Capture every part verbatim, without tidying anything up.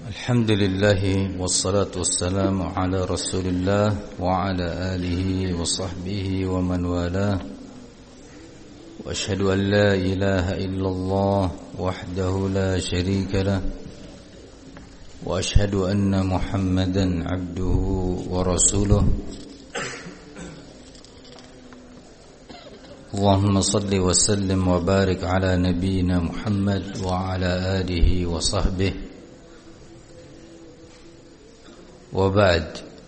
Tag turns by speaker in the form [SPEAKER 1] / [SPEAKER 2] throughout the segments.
[SPEAKER 1] الحمد لله والصلاة والسلام على رسول الله وعلى آله وصحبه ومن والاه وأشهد أن لا إله إلا الله وحده لا شريك له وأشهد أن محمدا عبده ورسوله اللهم صل وسلم وبارك على نبينا محمد وعلى آله وصحبه وبعد.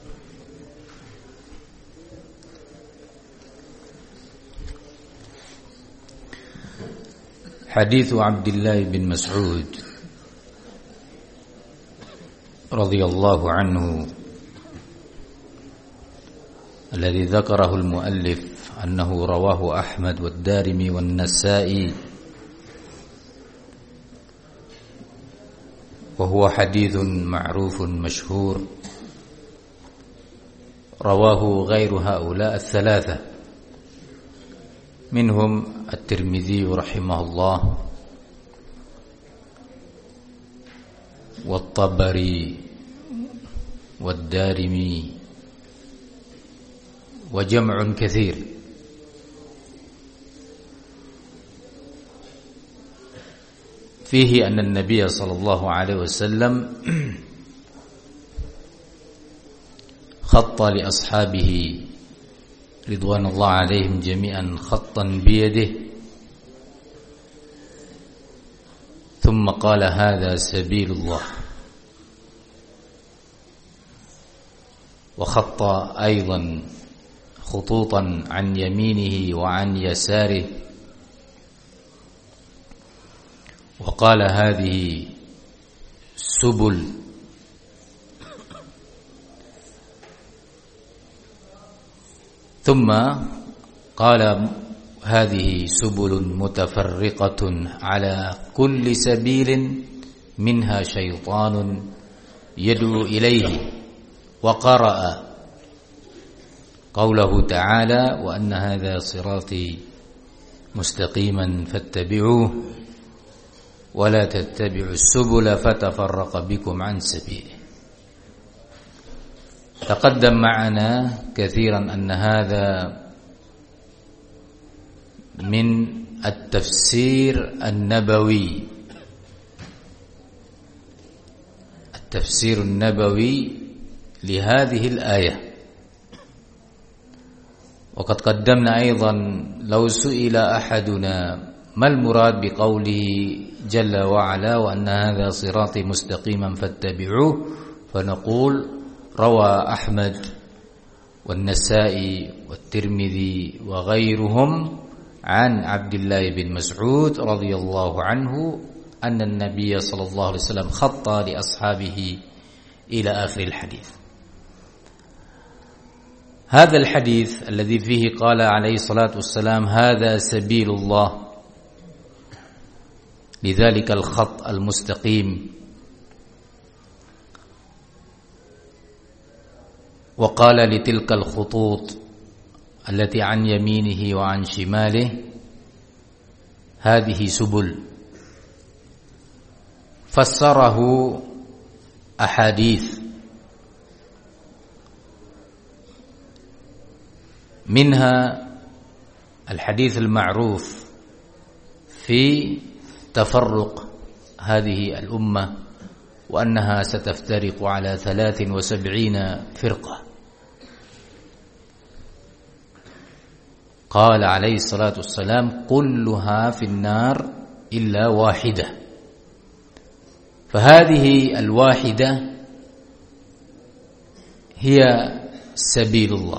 [SPEAKER 1] حديث عبد الله بن مسعود رضي الله عنه الذي ذكره المؤلف أنه رواه أحمد والدارمي والنسائي، وهو حديث معروف مشهور رواه غير هؤلاء الثلاثة، منهم الترمذي رحمه الله والطبري والدارمي وجمع كثير. فيه أن النبي صلى الله عليه وسلم خط لأصحابه رضوان الله عليهم جميعا خطا بيده، ثم قال: هذا سبيل الله. وخط أيضا خطوطا عن يمينه وعن يساره، وقال: هذه سبل. ثم قال: هذه سبل متفرقة على كل سبيل منها شيطان يدعو إليه. وقرأ قوله تعالى: وأن هذا صراطي مستقيما فاتبعوه ولا تتبعوا السبل فتفرق بكم عن سبيله. تقدم معنا كثيرا أن هذا من التفسير النبوي التفسير النبوي لهذه الآية. وقد قدمنا أيضا لو سئل أحدنا ما المراد بقوله جل وعلا: وأن هذا صراطي مستقيما فاتبعوه، فنقول: روى أحمد والنسائي والترمذي وغيرهم عن عبد الله بن مسعود رضي الله عنه أن النبي صلى الله عليه وسلم خط لأصحابه إلى آخر الحديث. هذا الحديث الذي فيه قال عليه الصلاة والسلام: هذا سبيل الله، لذلك الخط المستقيم. وقال: لتلك الخطوط التي عن يمينه وعن شماله هذه سبل. فسره أحاديث، منها الحديث المعروف في تفرق هذه الأمة وأنها ستفترق على ثلاث وسبعين فرقة. قال عليه الصلاة والسلام: كلها في النار إلا واحدة. فهذه الواحدة هي سبيل الله.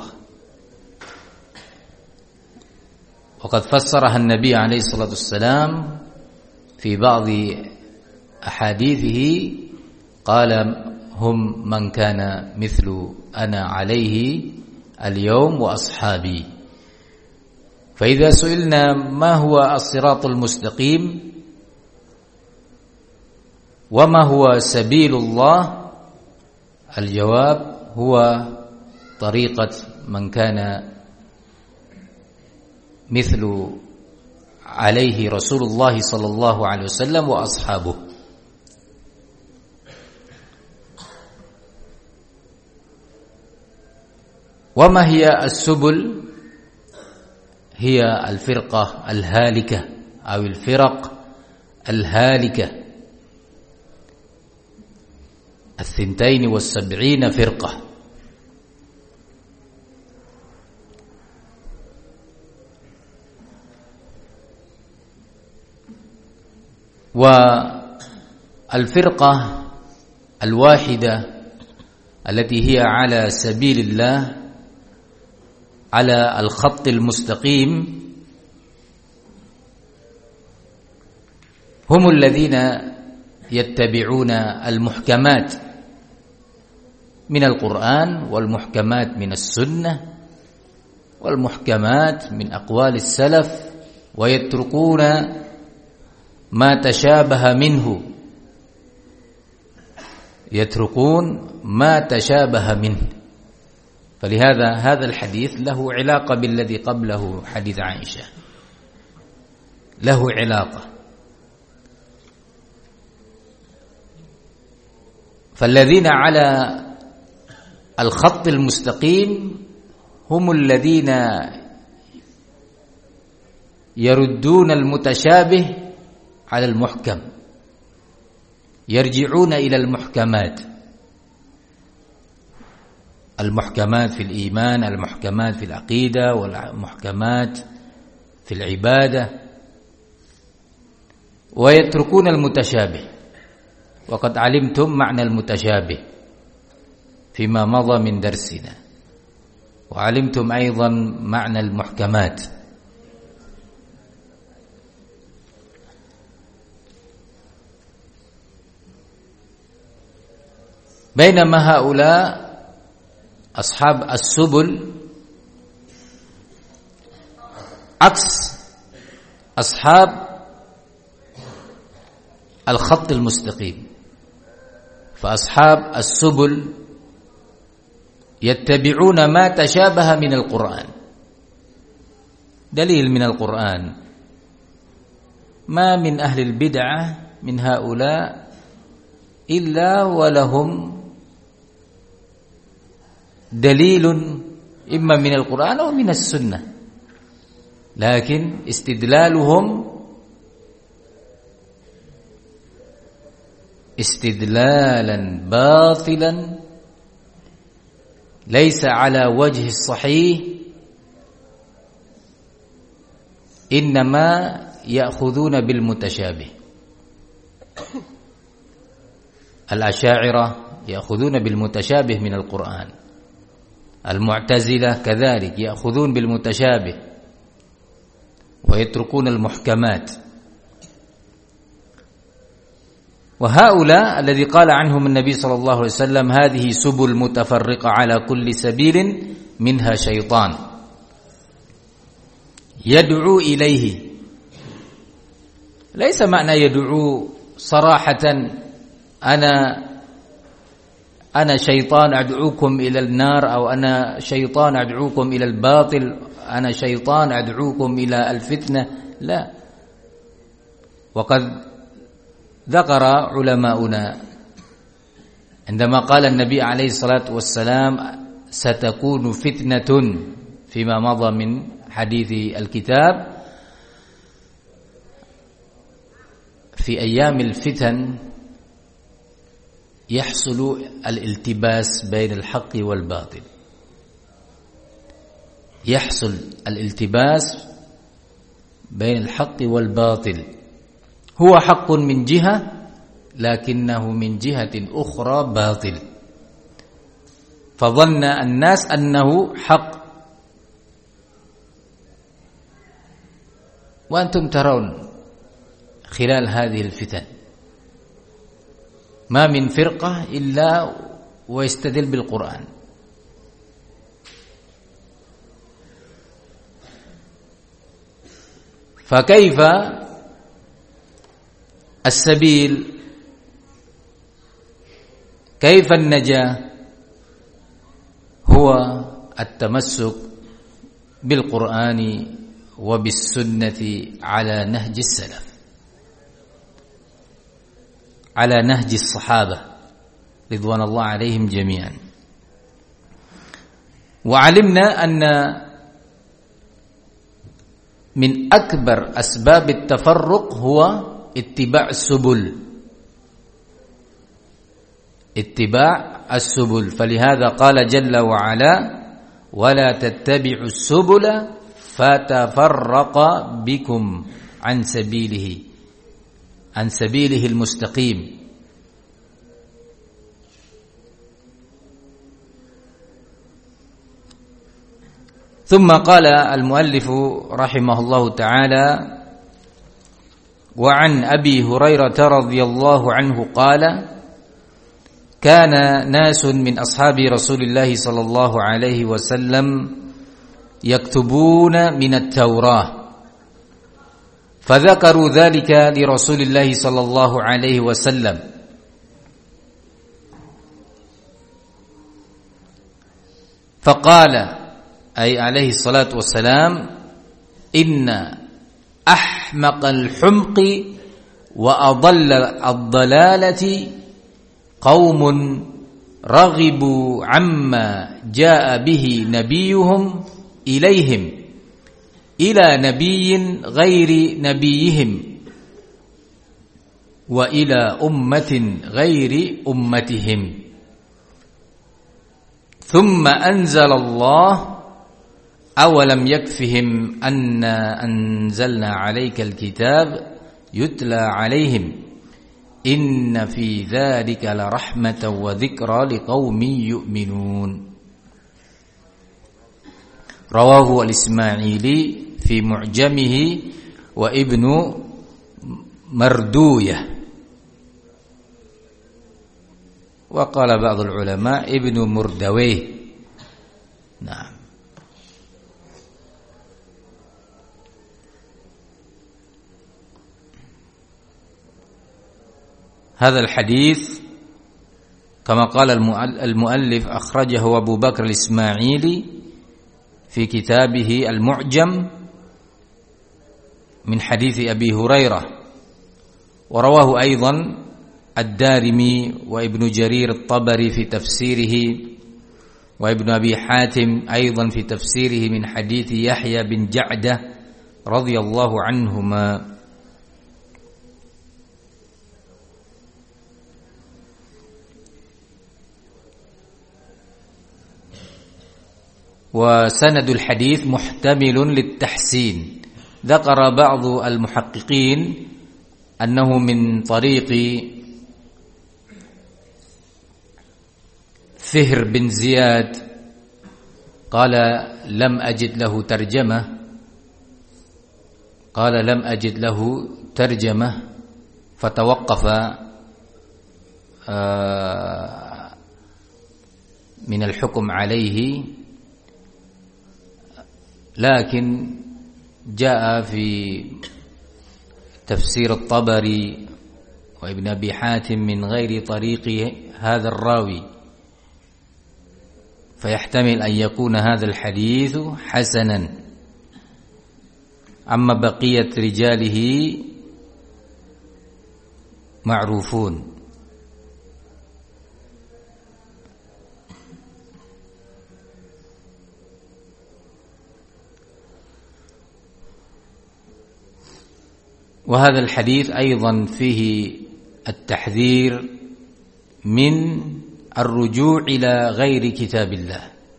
[SPEAKER 1] وقد فسرها النبي عليه الصلاة والسلام في بعض أحاديثه، قال: هم من كان مثل أنا عليه اليوم وأصحابي. فإذا سئلنا ما هو الصراط المستقيم وما هو سبيل الله، الجواب هو طريقة من كان مثل عليه رسول الله صلى الله عليه وسلم وأصحابه. وما هي السبل؟ هي الفرقة الهالكة أو الفرق الهالكة، الثنتين والسبعين فرقة. والفرقة الواحدة التي هي على سبيل الله على الخط المستقيم هم الذين يتبعون المحكمات من القرآن والمحكمات من السنة والمحكمات من أقوال السلف، ويتركون ما تشابه منه يتركون ما تشابه منه. فلهذا هذا الحديث له علاقة بالذي قبله، حديث عائشة له علاقة. فالذين على الخط المستقيم هم الذين يردون المتشابه على المحكم، يرجعون إلى المحكمات، المحكمات في الإيمان، المحكمات في العقيدة، والمحكمات في العبادة، ويتركون المتشابه. وقد علمتم معنى المتشابه فيما مضى من درسنا، وعلمتم أيضا معنى المحكمات. بينما هؤلاء أصحاب السبل عكس أصحاب الخط المستقيم. فأصحاب السبل يتبعون ما تشابه من القرآن. دليل من القرآن: ما من أهل البدعة من هؤلاء إلا ولهم دليل إما من القرآن أو من السنة، لكن استدلالهم استدلالا باطلا ليس على وجه الصحيح، إنما يأخذون بالمتشابه. الأشاعرة يأخذون بالمتشابه من القرآن، المعتزلة كذلك يأخذون بالمتشابه ويتركون المحكمات. وهؤلاء الذي قال عنهم النبي صلى الله عليه وسلم: هذه سبل متفرقة على كل سبيل منها شيطان يدعو إليه. ليس معنى يدعو صراحة أنا أنا شيطان أدعوكم إلى النار، أو أنا شيطان أدعوكم إلى الباطل، أنا شيطان أدعوكم إلى الفتنة، لا. وقد ذكر علماؤنا عندما قال النبي عليه الصلاة والسلام: ستكون فتنة، فيما مضى من حديث الكتاب، في أيام الفتن يحصل الالتباس بين الحق والباطل، يحصل الالتباس بين الحق والباطل، هو حق من جهة لكنه من جهة أخرى باطل، فظن الناس أنه حق. وأنتم ترون خلال هذه الفتن ما من فرقة إلا ويستدل بالقرآن. فكيف السبيل؟ كيف النجاة؟ هو التمسك بالقرآن وبالسنة على نهج السلف، على نهج الصحابة رضوان الله عليهم جميعا. وعلمنا أن من أكبر أسباب التفرق هو اتباع السبل اتباع السبل فلهذا قال جل وعلا ولا تتبعوا السبل فتفرق بكم عن سبيله عن سبيله المستقيم. ثم قال المؤلف رحمه الله تعالى وعن أبي هريرة رضي الله عنه قال كان ناس من أصحاب رسول الله صلى الله عليه وسلم يكتبون من التوراة فذكروا ذلك لرسول الله صلى الله عليه وسلم فقال أي عليه الصلاة والسلام إن أحمق الحمق وأضل الضلالة قوم رغبوا عما جاء به نبيهم إليهم إلى نبي غير نبيهم وإلى أمة غير أمتهم ثم أنزل الله أولم يكفهم أن أنزلنا عليك الكتاب يتلى عليهم إن في ذلك لرحمة وذكرى لقوم يؤمنون رواه الإسماعيلي في معجمه وابن مردوية وقال بعض العلماء ابن مردويه. نعم. هذا الحديث كما قال المؤلف أخرجه أبو بكر الإسماعيلي في كتابه المعجم من حديث أبي هريرة ورواه أيضا الدارمي وابن جرير الطبري في تفسيره وابن أبي حاتم أيضا في تفسيره من حديث يحيى بن جعدة رضي الله عنهما. وسند الحديث محتمل للتحسين. ذكر بعض المحققين أنه من طريق فهر بن زياد قال لم أجد له ترجمة قال لم أجد له ترجمة فتوقف من الحكم عليه لكن جاء في تفسير الطبري وابن أبي حاتم من غير طريق هذا الراوي فيحتمل أن يكون هذا الحديث حسنا. أما بقية رجاله معروفون. وهذا الحديث أيضا فيه التحذير من الرجوع إلى غير كتاب الله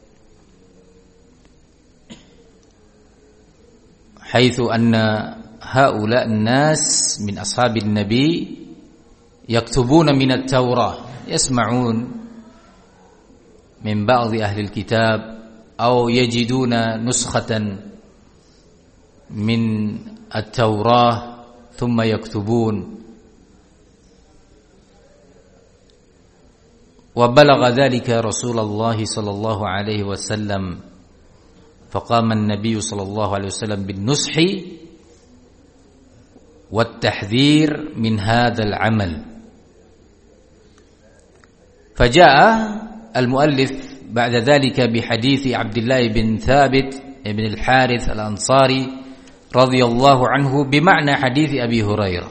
[SPEAKER 1] حيث أن هؤلاء الناس من أصحاب النبي يكتبون من التوراة يسمعون من بعض أهل الكتاب أو يجدون نسخة من التوراة ثم يكتبون وبلغ ذلك رسول الله صلى الله عليه وسلم فقام النبي صلى الله عليه وسلم بالنصح والتحذير من هذا العمل. فجاء المؤلف بعد ذلك بحديث عبد الله بن ثابت بن الحارث الأنصاري رضي الله عنه بمعنى حديث أبي هريرة.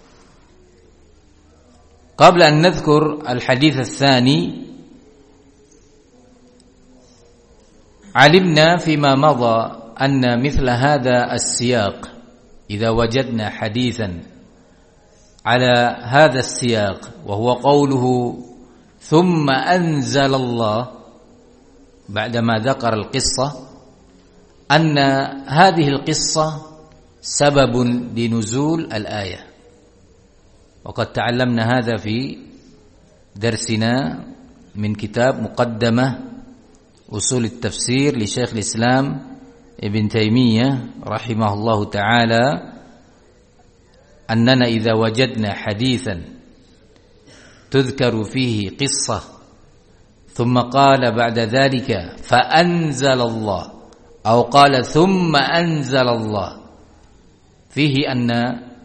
[SPEAKER 1] قبل أن نذكر الحديث الثاني علمنا فيما مضى أن مثل هذا السياق إذا وجدنا حديثا على هذا السياق وهو قوله ثم أنزل الله بعدما ذكر القصة أن هذه القصة سبب لنزول الآية، وقد تعلمنا هذا في درسنا من كتاب مقدمة أصول التفسير لشيخ الإسلام ابن تيمية رحمه الله تعالى، أننا إذا وجدنا حديثا تذكر فيه قصة ثم قال بعد ذلك فأنزل الله أو قال ثم أنزل الله، فيه أن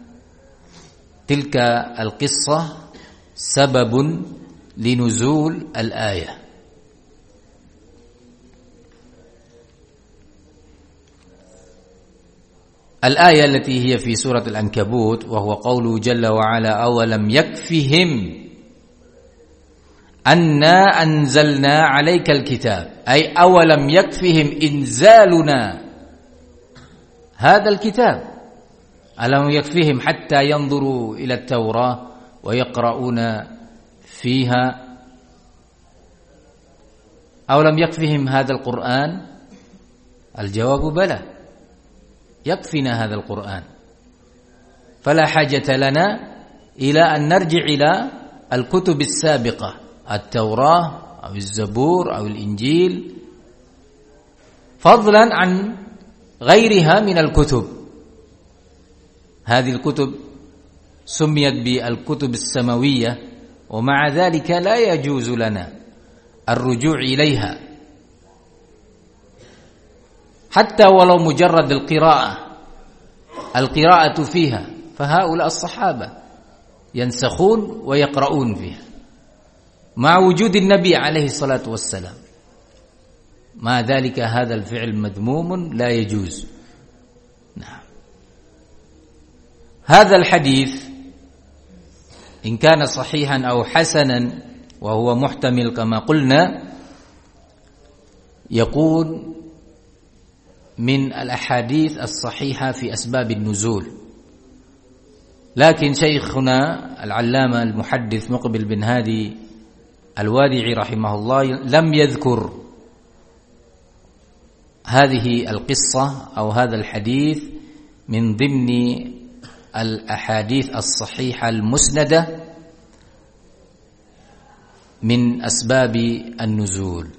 [SPEAKER 1] تلك القصة سبب لنزول الآية. الآية التي هي في سورة العنكبوت وهو قوله جل وعلا أولم يكفهم أنا أنزلنا عليك الكتاب، أي أولم يكفهم إنزالنا هذا الكتاب، ألم يكفهم حتى ينظروا إلى التوراة ويقرؤون فيها؟ أولم يكفهم هذا القرآن؟ الجواب بلى، يكفينا هذا القرآن، فلا حاجة لنا إلى أن نرجع إلى الكتب السابقة، التوراة أو الزبور أو الإنجيل، فضلا عن غيرها من الكتب. هذه الكتب سميت بالكتب السماوية، ومع ذلك لا يجوز لنا الرجوع إليها حتى ولو مجرد القراءة القراءة فيها، فهؤلاء الصحابة ينسخون ويقرؤون فيها مع وجود النبي عليه الصلاة والسلام، مع ذلك هذا الفعل مذموم لا يجوز. نعم. هذا الحديث إن كان صحيحا أو حسنا وهو محتمل كما قلنا، يكون من الأحاديث الصحيحة في أسباب النزول، لكن شيخنا العلامة المحدث مقبل بن هادي الوادعي رحمه الله لم يذكر هذه القصة أو هذا الحديث من ضمن الأحاديث الصحيحة المسندة من أسباب النزول.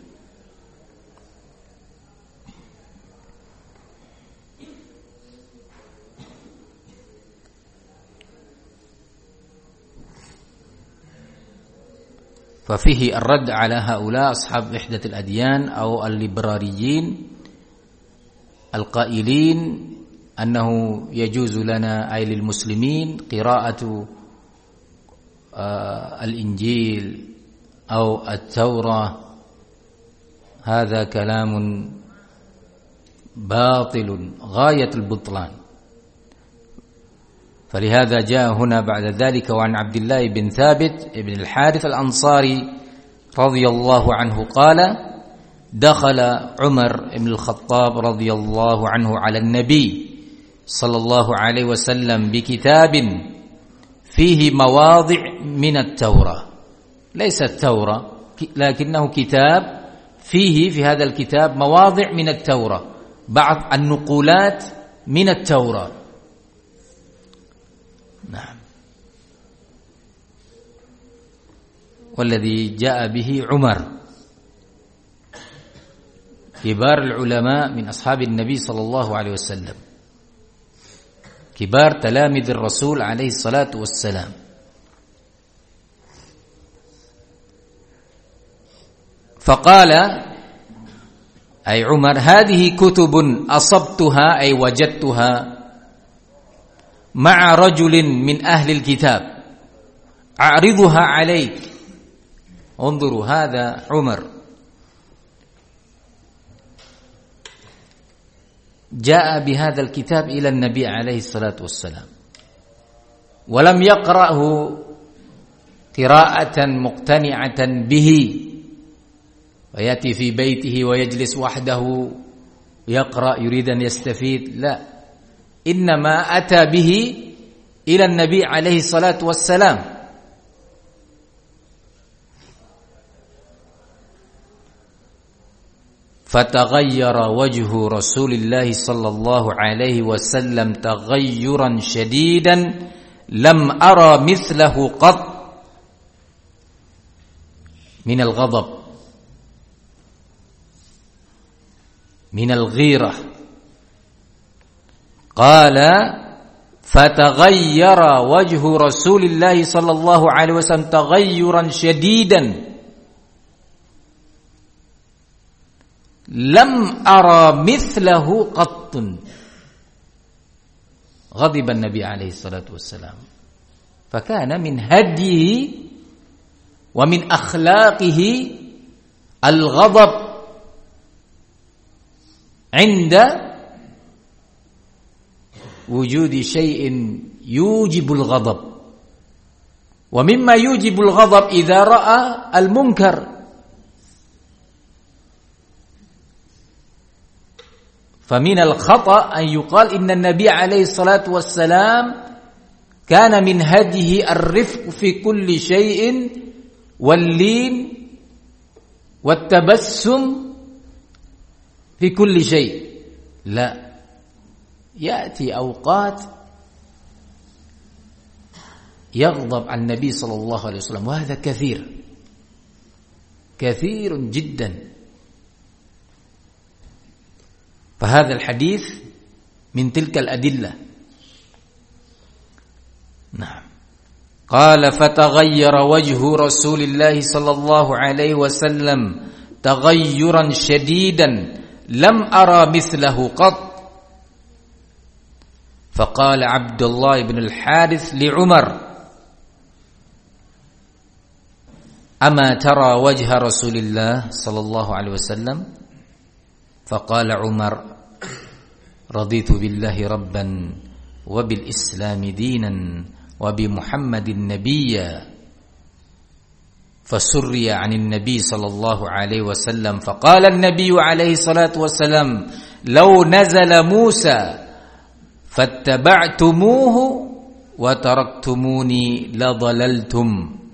[SPEAKER 1] ففيه الرد على هؤلاء أصحاب وحدة الأديان أو الليبراليين القائلين أنه يجوز لنا أي للمسلمين قراءة الإنجيل أو التوراة. هذا كلام باطل غاية البطلان. فلهذا جاء هنا بعد ذلك وعن عبد الله بن ثابت بن الحارث الأنصاري رضي الله عنه قال دخل عمر بن الخطاب رضي الله عنه على النبي صلى الله عليه وسلم بكتاب فيه مواضع من التوراة، ليس التوراة لكنه كتاب فيه في هذا الكتاب مواضع من التوراة، بعض النقولات من التوراة. نعم. والذي جاء به عمر كبار العلماء من أصحاب النبي صلى الله عليه وسلم، كبار تلاميذ الرسول عليه الصلاة والسلام. فقال أي عمر هذه كتب أصبتها أي وجدتها مع رجل من أهل الكتاب أعرضها عليك. انظروا، هذا عمر جاء بهذا الكتاب إلى النبي عليه الصلاة والسلام ولم يقرأه قراءة مقتنعة به، فيأتي في بيته ويجلس وحده يقرأ يريد أن يستفيد، لا، إنما أتى به إلى النبي عليه الصلاة والسلام. فتغير وجه رسول الله صلى الله عليه وسلم تغيرا شديدا لم أرى مثله قط من الغضب من الغيرة. قال فتغير وجه رسول الله صلى الله عليه وسلم تغيرا شديدا لم أرى مثله قط. غضب النبي عليه الصلاة والسلام، فكان من هديه ومن أخلاقه الغضب عند وجود شيء يوجب الغضب، ومما يوجب الغضب إذا رأى المنكر. فمن الخطأ أن يقال إن النبي عليه الصلاة والسلام كان من هديه الرفق في كل شيء واللين والتبسم في كل شيء. لا، يأتي أوقات يغضب عن النبي صلى الله عليه وسلم، وهذا كثير كثير جدا. فهذا الحديث من تلك الأدلة. نعم. قال فتغير وجه رسول الله صلى الله عليه وسلم تغيرا شديدا لم أرى مثله قط. فقال عبد الله بن الحارث لعمر أما ترى وجه رسول الله صلى الله عليه وسلم؟ فقال عمر رضيت بالله ربا وبالإسلام دينا وبمحمد نبيا. فسري عن النبي صلى الله عليه وسلم فقال النبي عليه الصلاة والسلام لو نزل موسى فاتبعتموه وتركتموني لضللتم.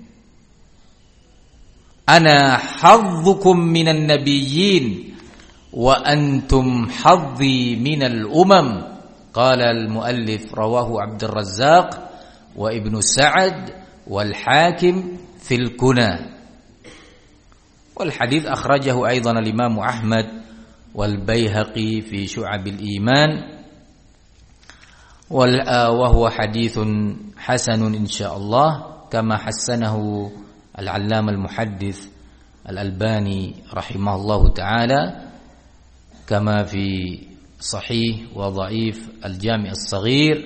[SPEAKER 1] أنا حظكم من النبيين وأنتم حظي من الأمم. قال المؤلف رواه عبد الرزاق وابن سعد والحاكم في الكنى. والحديث أخرجه أيضا الإمام أحمد والبيهقي في شعب الإيمان، وهو حديث حسن إن شاء الله كما حسنه العلامة المحدث الألباني رحمه الله تعالى، كما في صحيح وضعيف الجامع الصغير.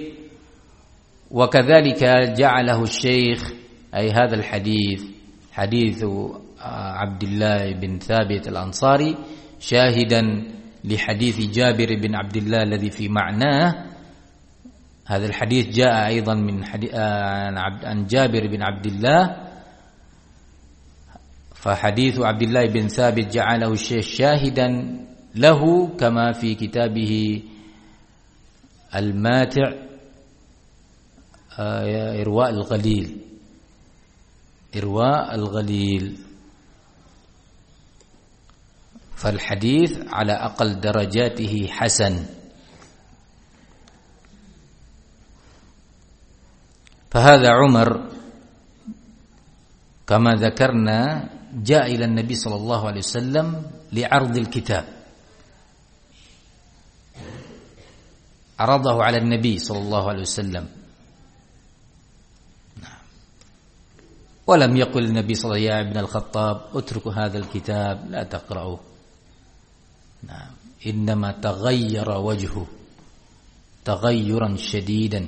[SPEAKER 1] وكذلك جعله الشيخ أي هذا الحديث حديث عبد الله بن ثابت الأنصاري شاهدا لحديث جابر بن عبد الله الذي في معناه. هذا الحديث جاء أيضا من عن جابر بن عبد الله، فحديث عبد الله بن ثابت جعله الشيخ شاهدا له كما في كتابه الماتع إرواء الغليل إرواء الغليل. فالحديث على أقل درجاته حسن. فهذا عمر كما ذكرنا جاء إلى النبي صلى الله عليه وسلم لعرض الكتاب، عرضه على النبي صلى الله عليه وسلم، ولم يقل النبي صلى الله عليه وسلم يا ابن الخطاب اترك هذا الكتاب لا تقرأه. نعم، إنما تغير وجهه تغيرا شديدا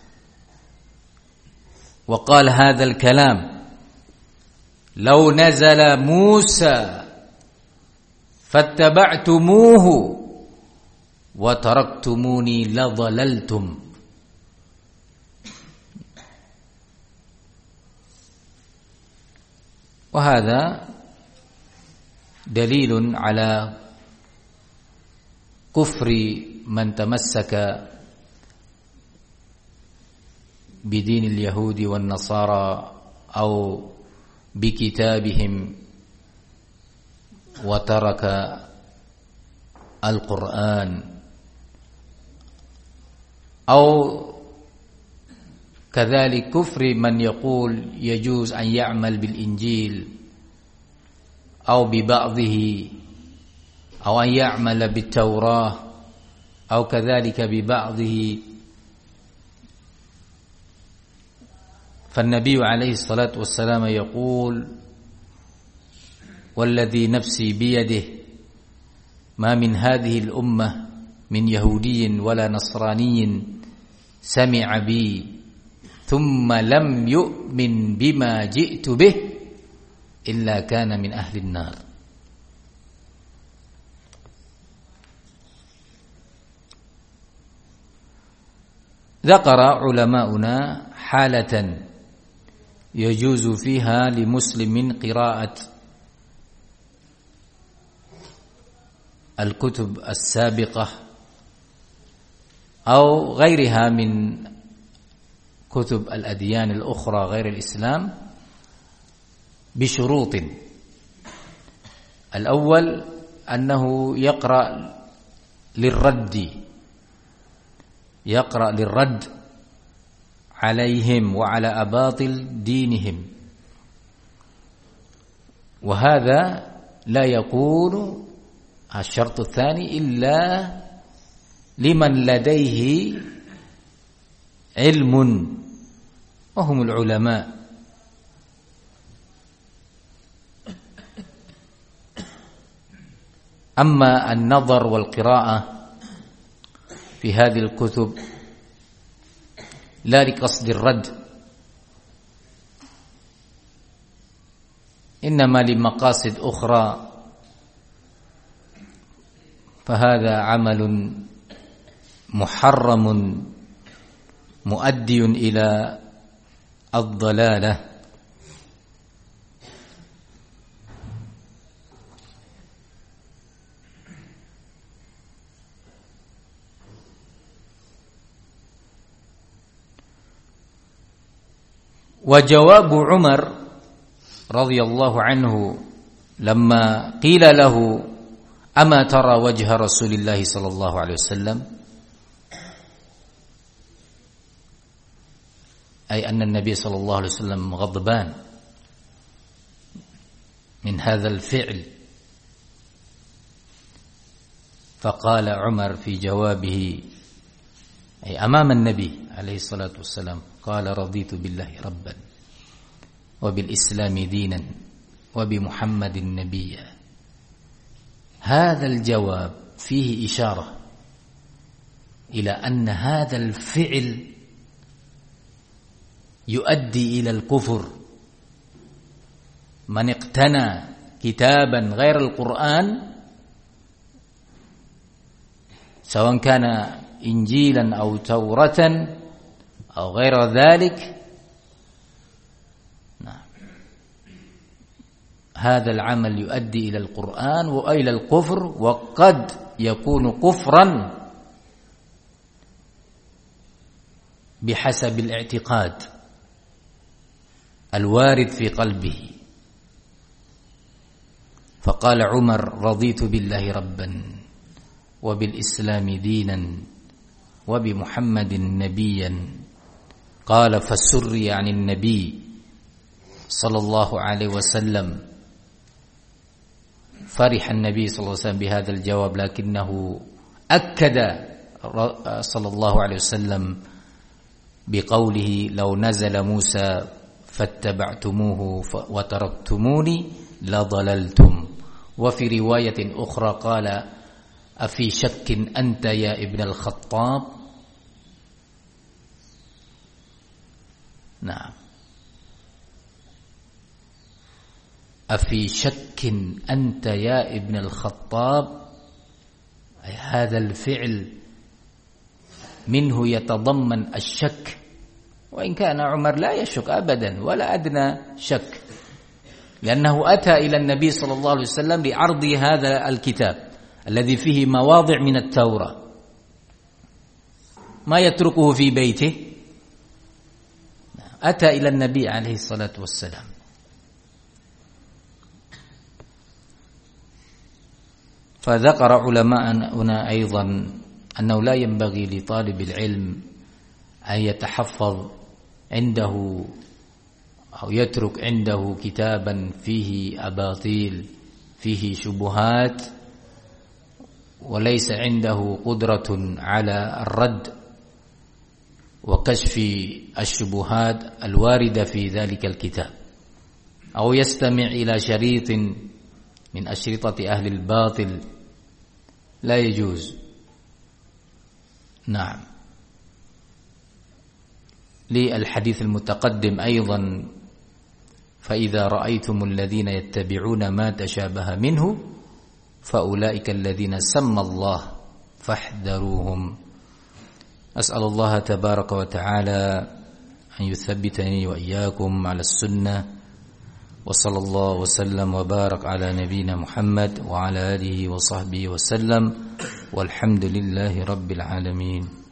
[SPEAKER 1] وقال هذا الكلام لو نزل موسى فاتبعتموه وتركتموني لضللتم. وهذا دليل على كفر من تمسك بدين اليهود والنصارى أو بكتابهم وترك القرآن، أو كذلك كفر من يقول يجوز أن يعمل بالإنجيل أو ببعضه، أو أن يعمل بالتوراة أو كذلك ببعضه. فالنبي عليه الصلاة والسلام يقول: والذي نفسي بيده ما من هذه الأمة من يهودي ولا نصراني سمع بي ثم لم يؤمن بما جئت به إلا كان من أهل النار. ذكر علماؤنا حالة يجوز فيها لمسلم قراءة الكتب السابقة أو غيرها من كتب الأديان الأخرى غير الإسلام بشروط. الأول أنه يقرأ للرد يقرأ للرد عليهم وعلى أباطل دينهم، وهذا لا يكون الشرط الثاني إلا لمن لديه علم وهم العلماء. أما النظر والقراءة في هذه الكتب لا لقصد الرد، إنما لمقاصد أخرى، فهذا عمل محرم مؤدي إلى الضلالة. وجواب عمر رضي الله عنه لما قيل له: أما ترى وجه رسول الله صلى الله عليه وسلم، أي أن النبي صلى الله عليه وسلم غضبان من هذا الفعل، فقال عمر في جوابه أي أمام النبي عليه الصلاة والسلام، قال: رضيت بالله ربا وبالإسلام دينا وبمحمد نبيا. هذا الجواب فيه إشارة إلى أن هذا الفعل يؤدي إلى الكفر. من اقتنى كتابا غير القرآن سواء كان إنجيلا أو توراة أو غير ذلك، نعم، هذا العمل يؤدي إلى القرآن وإلى الكفر، وقد يكون كفرا بحسب الاعتقاد الوارد في قلبه. فقال عمر: رضيت بالله ربا وبالإسلام دينا وبمحمد نبيا. قال: فسري عن النبي صلى الله عليه وسلم، فرح النبي صلى الله عليه وسلم بهذا الجواب، لكنه أكد صلى الله عليه وسلم بقوله: لو نزل موسى فاتبعتموه وتركتموني لضللتم. وفي رواية أخرى قال: أفي شك أنت يا ابن الخطاب؟ نعم، أفي شك أنت يا ابن الخطاب، أي هذا الفعل منه يتضمن الشك، وإن كان عمر لا يشك أبدا ولا أدنى شك، لأنه أتى إلى النبي صلى الله عليه وسلم لعرض هذا الكتاب الذي فيه مواضع من التوراة، ما يتركه في بيته، أتى إلى النبي عليه الصلاة والسلام. فذكر علماءنا أيضا أنه لا ينبغي لطالب العلم أن يتحفظ عنده أو يترك عنده كتابا فيه أباطيل فيه شبهات وليس عنده قدرة على الرد وكشف الشبهات الواردة في ذلك الكتاب، أو يستمع إلى شريط من أشرطة أهل الباطل، لا يجوز. نعم. للحديث المتقدم أيضا: فإذا رأيتم الذين يتبعون ما تشابه منه فأولئك الذين سمى الله فاحذروهم. أسأل الله تبارك وتعالى أن يثبتني وإياكم على السنة، وصلى الله وسلم وبارك على نبينا محمد وعلى آله وصحبه وسلم، والحمد لله رب العالمين.